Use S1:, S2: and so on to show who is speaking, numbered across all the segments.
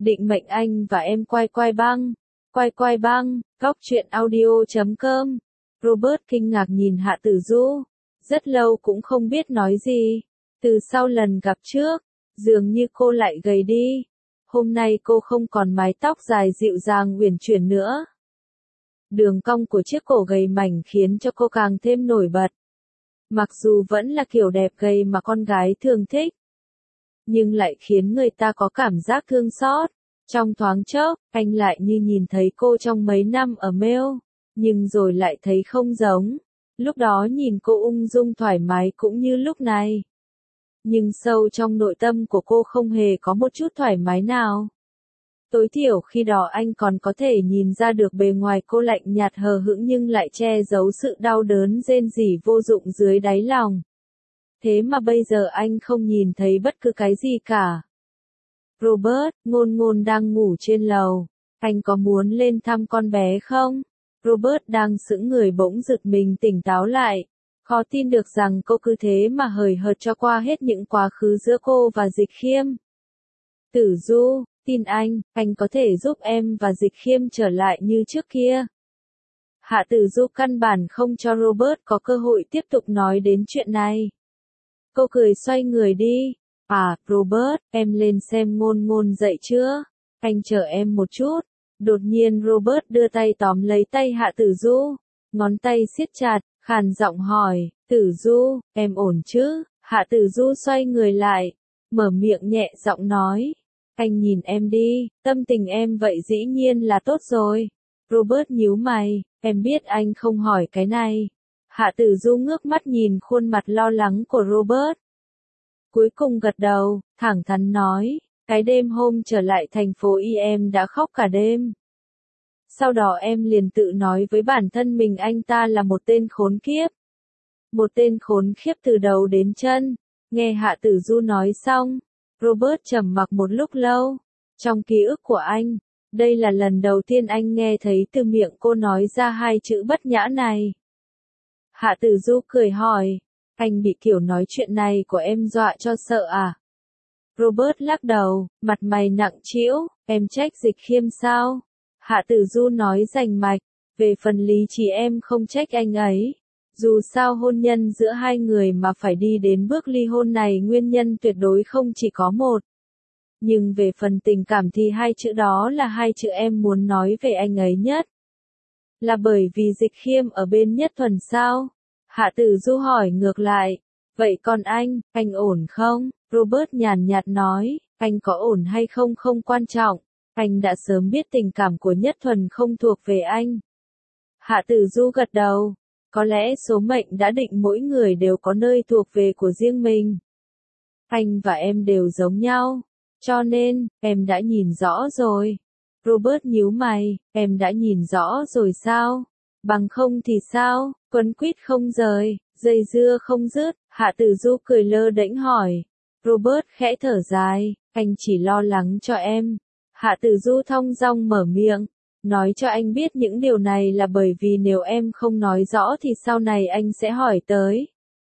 S1: Định mệnh anh và em quay quay băng. Quay quay băng, góc truyện audio.com. Robert kinh ngạc nhìn Hạ Tử Du. Rất lâu cũng không biết nói gì. Từ sau lần gặp trước, dường như cô lại gầy đi. Hôm nay cô không còn mái tóc dài dịu dàng uyển chuyển nữa. Đường cong của chiếc cổ gầy mảnh khiến cho cô càng thêm nổi bật. Mặc dù vẫn là kiểu đẹp gầy mà con gái thường thích, nhưng lại khiến người ta có cảm giác thương xót. Trong thoáng chốc, anh lại như nhìn thấy cô trong mấy năm ở Mail, nhưng rồi lại thấy không giống. Lúc đó nhìn cô ung dung thoải mái cũng như lúc này. Nhưng sâu trong nội tâm của cô không hề có một chút thoải mái nào. Tối thiểu khi đó anh còn có thể nhìn ra được bề ngoài cô lạnh nhạt hờ hững nhưng lại che giấu sự đau đớn rên rỉ vô dụng dưới đáy lòng. Thế mà bây giờ anh không nhìn thấy bất cứ cái gì cả. Robert, Ngôn Ngôn đang ngủ trên lầu. Anh có muốn lên thăm con bé không? Robert đang sững người bỗng giật mình tỉnh táo lại. Khó tin được rằng cô cứ thế mà hời hợt cho qua hết những quá khứ giữa cô và Dịch Khiêm. Tử Du, tin anh có thể giúp em và Dịch Khiêm trở lại như trước kia. Hạ Tử Du căn bản không cho Robert có cơ hội tiếp tục nói đến chuyện này. Cô cười xoay người đi. Robert, em lên xem Ngôn Ngôn dậy chưa? Anh chờ em một chút. Đột nhiên Robert đưa tay tóm lấy tay Hạ Tử Du. Ngón tay siết chặt, khàn giọng hỏi, Tử Du, em ổn chứ? Hạ Tử Du xoay người lại, mở miệng nhẹ giọng nói. Anh nhìn em đi, tâm tình em vậy dĩ nhiên là tốt rồi. Robert nhíu mày, em biết anh không hỏi cái này. Hạ Tử Du ngước mắt nhìn khuôn mặt lo lắng của Robert. Cuối cùng gật đầu, thẳng thắn nói, cái đêm hôm trở lại thành phố Y em đã khóc cả đêm. Sau đó em liền tự nói với bản thân mình anh ta là một tên khốn kiếp. Một tên khốn khiếp từ đầu đến chân. Nghe Hạ Tử Du nói xong, Robert trầm mặc một lúc lâu. Trong ký ức của anh, đây là lần đầu tiên anh nghe thấy từ miệng cô nói ra hai chữ bất nhã này. Hạ Tử Du cười hỏi, anh bị kiểu nói chuyện này của em dọa cho sợ à? Robert lắc đầu, mặt mày nặng trĩu, em trách Dịch Khiêm sao? Hạ Tử Du nói rành mạch, về phần lý trí em không trách anh ấy. Dù sao hôn nhân giữa hai người mà phải đi đến bước ly hôn này nguyên nhân tuyệt đối không chỉ có một. Nhưng về phần tình cảm thì hai chữ đó là hai chữ em muốn nói về anh ấy nhất. Là bởi vì Dịch Khiêm ở bên Nhất Thuần sao? Hạ Tử Du hỏi ngược lại. Vậy còn anh ổn không? Robert nhàn nhạt nói, anh có ổn hay không không quan trọng. Anh đã sớm biết tình cảm của Nhất Thuần không thuộc về anh. Hạ Tử Du gật đầu. Có lẽ số mệnh đã định mỗi người đều có nơi thuộc về của riêng mình. Anh và em đều giống nhau. Cho nên, em đã nhìn rõ rồi. Robert nhíu mày, em đã nhìn rõ rồi sao? Bằng không thì sao? Quấn quýt không rời, dây dưa không dứt. Hạ Tử Du cười lơ đễnh hỏi. Robert khẽ thở dài, anh chỉ lo lắng cho em. Hạ Tử Du thong dong mở miệng. Nói cho anh biết những điều này là bởi vì nếu em không nói rõ thì sau này anh sẽ hỏi tới.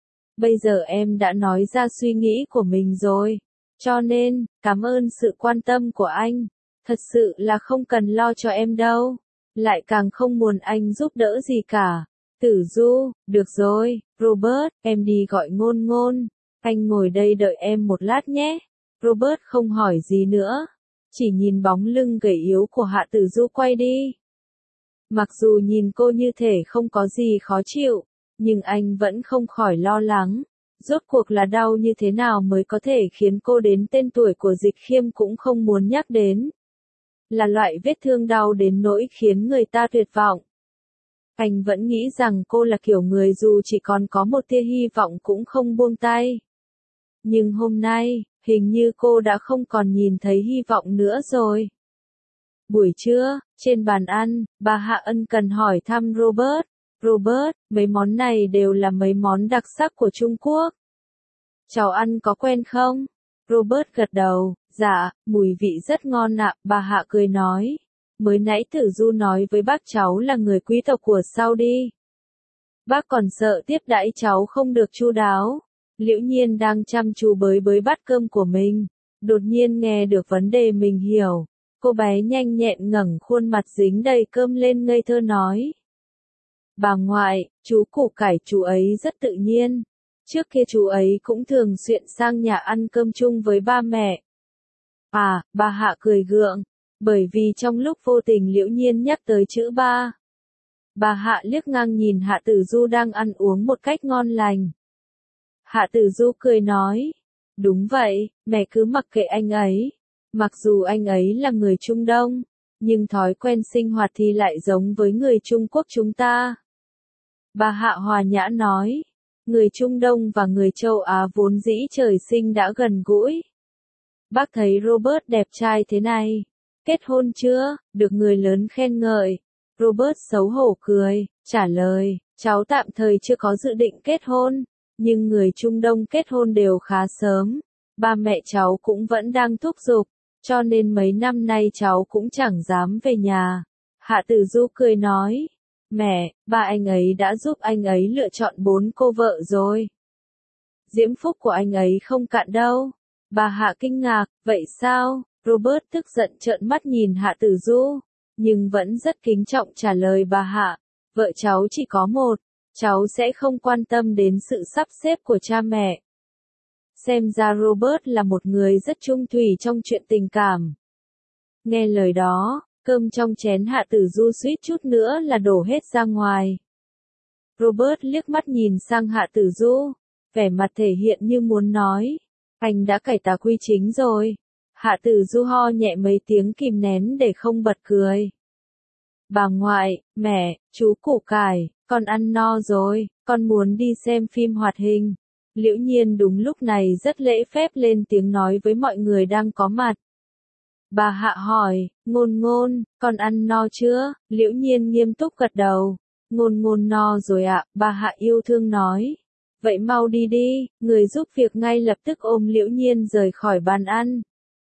S1: Bây giờ em đã nói ra suy nghĩ của mình rồi. Cho nên, cảm ơn sự quan tâm của anh. Thật sự là không cần lo cho em đâu. Lại càng không muốn anh giúp đỡ gì cả. Tử Du, được rồi, Robert, em đi gọi Ngôn Ngôn. Anh ngồi đây đợi em một lát nhé. Robert không hỏi gì nữa. Chỉ nhìn bóng lưng gầy yếu của Hạ Tử Du quay đi. Mặc dù nhìn cô như thể không có gì khó chịu, nhưng anh vẫn không khỏi lo lắng. Rốt cuộc là đau như thế nào mới có thể khiến cô đến tên tuổi của Dịch Khiêm cũng không muốn nhắc đến. Là loại vết thương đau đến nỗi khiến người ta tuyệt vọng. Anh vẫn nghĩ rằng cô là kiểu người dù chỉ còn có một tia hy vọng cũng không buông tay. Nhưng hôm nay, hình như cô đã không còn nhìn thấy hy vọng nữa rồi. Buổi trưa, trên bàn ăn, bà Hạ ân cần hỏi thăm Robert. Robert, mấy món này đều là mấy món đặc sắc của Trung Quốc. Cháu ăn có quen không? Robert gật đầu, dạ, mùi vị rất ngon ạ, bà Hạ cười nói. Mới nãy Tử Du nói với bác cháu là người quý tộc của Saudi. Bác còn sợ tiếp đãi cháu không được chu đáo. Liễu Nhiên đang chăm chú bới bát cơm của mình. Đột nhiên nghe được vấn đề mình hiểu. Cô bé nhanh nhẹn ngẩng khuôn mặt dính đầy cơm lên ngây thơ nói. Bà ngoại, chú củ cải chú ấy rất tự nhiên. Trước kia chú ấy cũng thường xuyên sang nhà ăn cơm chung với ba mẹ. À, bà Hạ cười gượng, bởi vì trong lúc vô tình Liễu Nhiên nhắc tới chữ ba. Bà Hạ liếc ngang nhìn Hạ Tử Du đang ăn uống một cách ngon lành. Hạ Tử Du cười nói, đúng vậy, mẹ cứ mặc kệ anh ấy. Mặc dù anh ấy là người Trung Đông, nhưng thói quen sinh hoạt thì lại giống với người Trung Quốc chúng ta. Bà Hạ hòa nhã nói, người Trung Đông và người châu Á vốn dĩ trời sinh đã gần gũi. Bác thấy Robert đẹp trai thế này. Kết hôn chưa? Được người lớn khen ngợi. Robert xấu hổ cười, trả lời, cháu tạm thời chưa có dự định kết hôn, nhưng người Trung Đông kết hôn đều khá sớm. Ba mẹ cháu cũng vẫn đang thúc giục, cho nên mấy năm nay cháu cũng chẳng dám về nhà. Hạ Tử Du cười nói, mẹ, ba anh ấy đã giúp anh ấy lựa chọn 4 cô vợ rồi. Diễm phúc của anh ấy không cạn đâu. Bà Hạ kinh ngạc, vậy sao? Robert tức giận trợn mắt nhìn Hạ Tử Du, nhưng vẫn rất kính trọng trả lời bà Hạ, vợ cháu chỉ có một, cháu sẽ không quan tâm đến sự sắp xếp của cha mẹ. Xem ra Robert là một người rất trung thủy trong chuyện tình cảm. Nghe lời đó, cơm trong chén Hạ Tử Du suýt chút nữa là đổ hết ra ngoài. Robert liếc mắt nhìn sang Hạ Tử Du, vẻ mặt thể hiện như muốn nói, anh đã cải tà quy chính rồi. Hạ Tử Du ho nhẹ mấy tiếng kìm nén để không bật cười. Bà ngoại, mẹ, chú củ cải, con ăn no rồi, con muốn đi xem phim hoạt hình. Liễu Nhiên đúng lúc này rất lễ phép lên tiếng nói với mọi người đang có mặt. Bà Hạ hỏi, Ngôn Ngôn, con ăn no chưa? Liễu Nhiên nghiêm túc gật đầu. Ngôn Ngôn no rồi ạ, bà Hạ yêu thương nói. Vậy mau đi đi, người giúp việc ngay lập tức ôm Liễu Nhiên rời khỏi bàn ăn.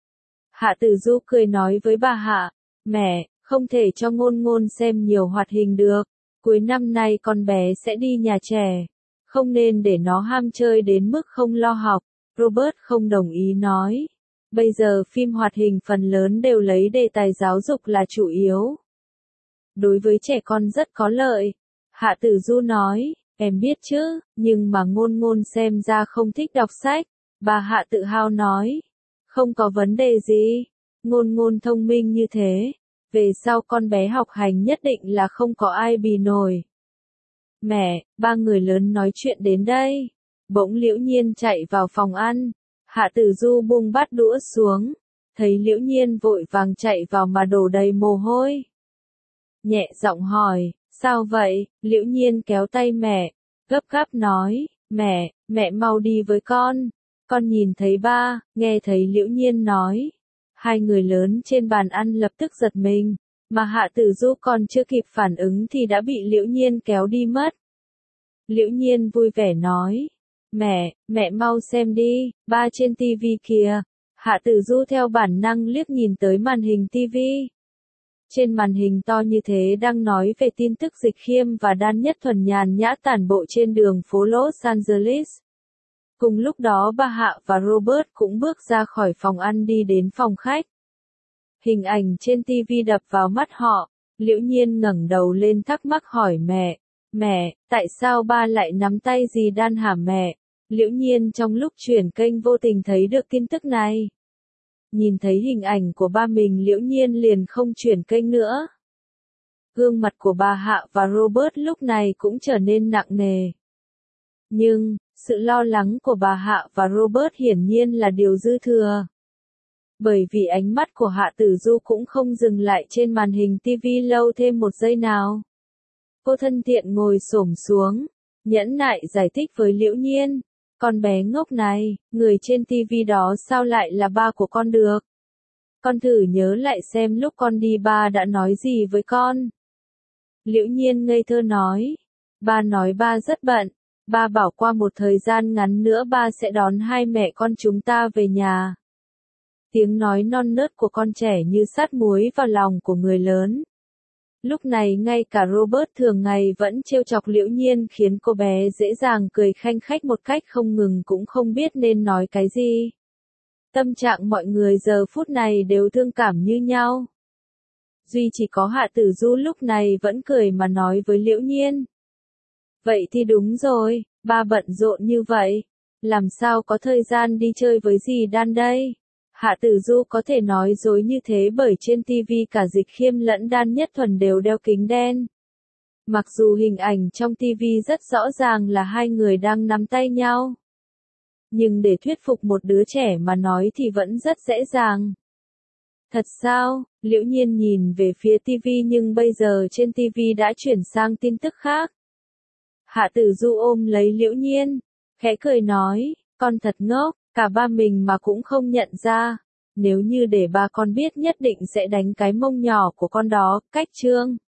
S1: Hạ Tử Du cười nói với bà Hạ, mẹ, không thể cho Ngôn Ngôn xem nhiều hoạt hình được. Cuối năm nay con bé sẽ đi nhà trẻ. Không nên để nó ham chơi đến mức không lo học. Robert không đồng ý nói. Bây giờ phim hoạt hình phần lớn đều lấy đề tài giáo dục là chủ yếu. Đối với trẻ con rất có lợi. Hạ Tử Du nói, em biết chứ, nhưng mà Ngôn Ngôn xem ra không thích đọc sách. Bà Hạ tự hào nói, không có vấn đề gì. Ngôn Ngôn thông minh như thế. Về sau con bé học hành nhất định là không có ai bì nổi. Mẹ, ba người lớn nói chuyện đến đây. Bỗng Liễu Nhiên chạy vào phòng ăn. Hạ Tử Du buông bát đũa xuống. Thấy Liễu Nhiên vội vàng chạy vào mà đổ đầy mồ hôi. Nhẹ giọng hỏi, sao vậy? Liễu Nhiên kéo tay mẹ, gấp gáp nói, mẹ mau đi với con. Con nhìn thấy ba, nghe thấy Liễu Nhiên nói. Hai người lớn trên bàn ăn lập tức giật mình, mà Hạ Tử Du còn chưa kịp phản ứng thì đã bị Liễu Nhiên kéo đi mất. Liễu Nhiên vui vẻ nói, mẹ mau xem đi, ba trên tivi kìa. Hạ Tử Du theo bản năng liếc nhìn tới màn hình tivi. Trên màn hình to như thế đang nói về tin tức Dịch Khiêm và Đan Nhất Thuần nhàn nhã tản bộ trên đường phố Los Angeles. Cùng lúc đó bà Hạ và Robert cũng bước ra khỏi phòng ăn đi đến phòng khách. Hình ảnh trên TV đập vào mắt họ, Liễu Nhiên ngẩng đầu lên thắc mắc hỏi mẹ, tại sao ba lại nắm tay dì Đan hả mẹ? Liễu Nhiên trong lúc chuyển kênh vô tình thấy được tin tức này. Nhìn thấy hình ảnh của ba mình Liễu Nhiên liền không chuyển kênh nữa. Gương mặt của bà Hạ và Robert lúc này cũng trở nên nặng nề. Nhưng, sự lo lắng của bà Hạ và Robert hiển nhiên là điều dư thừa. Bởi vì ánh mắt của Hạ Tử Du cũng không dừng lại trên màn hình TV lâu thêm một giây nào. Cô thân thiện ngồi xổm xuống, nhẫn nại giải thích với Liễu Nhiên. Con bé ngốc này, người trên TV đó sao lại là ba của con được? Con thử nhớ lại xem lúc con đi ba đã nói gì với con. Liễu Nhiên ngây thơ nói. Ba nói ba rất bận. Ba bảo qua một thời gian ngắn nữa ba sẽ đón hai mẹ con chúng ta về nhà. Tiếng nói non nớt của con trẻ như sát muối vào lòng của người lớn. Lúc này ngay cả Robert thường ngày vẫn trêu chọc Liễu Nhiên khiến cô bé dễ dàng cười khanh khách một cách không ngừng cũng không biết nên nói cái gì. Tâm trạng mọi người giờ phút này đều thương cảm như nhau. Duy chỉ có Hạ Tử Du lúc này vẫn cười mà nói với Liễu Nhiên. Vậy thì đúng rồi, ba bận rộn như vậy, làm sao có thời gian đi chơi với dì Đan đây? Hạ Tử Du có thể nói dối như thế bởi trên TV cả Dịch Khiêm lẫn Đan Nhất Thuần đều đeo kính đen. Mặc dù hình ảnh trong TV rất rõ ràng là hai người đang nắm tay nhau. Nhưng để thuyết phục một đứa trẻ mà nói thì vẫn rất dễ dàng. Thật sao? Liễu Nhiên nhìn về phía TV nhưng bây giờ trên TV đã chuyển sang tin tức khác. Hạ Tử Du ôm lấy Liễu Nhiên, khẽ cười nói, con thật ngốc, cả ba mình mà cũng không nhận ra. Nếu như để ba con biết nhất định sẽ đánh cái mông nhỏ của con đó, cách Trương.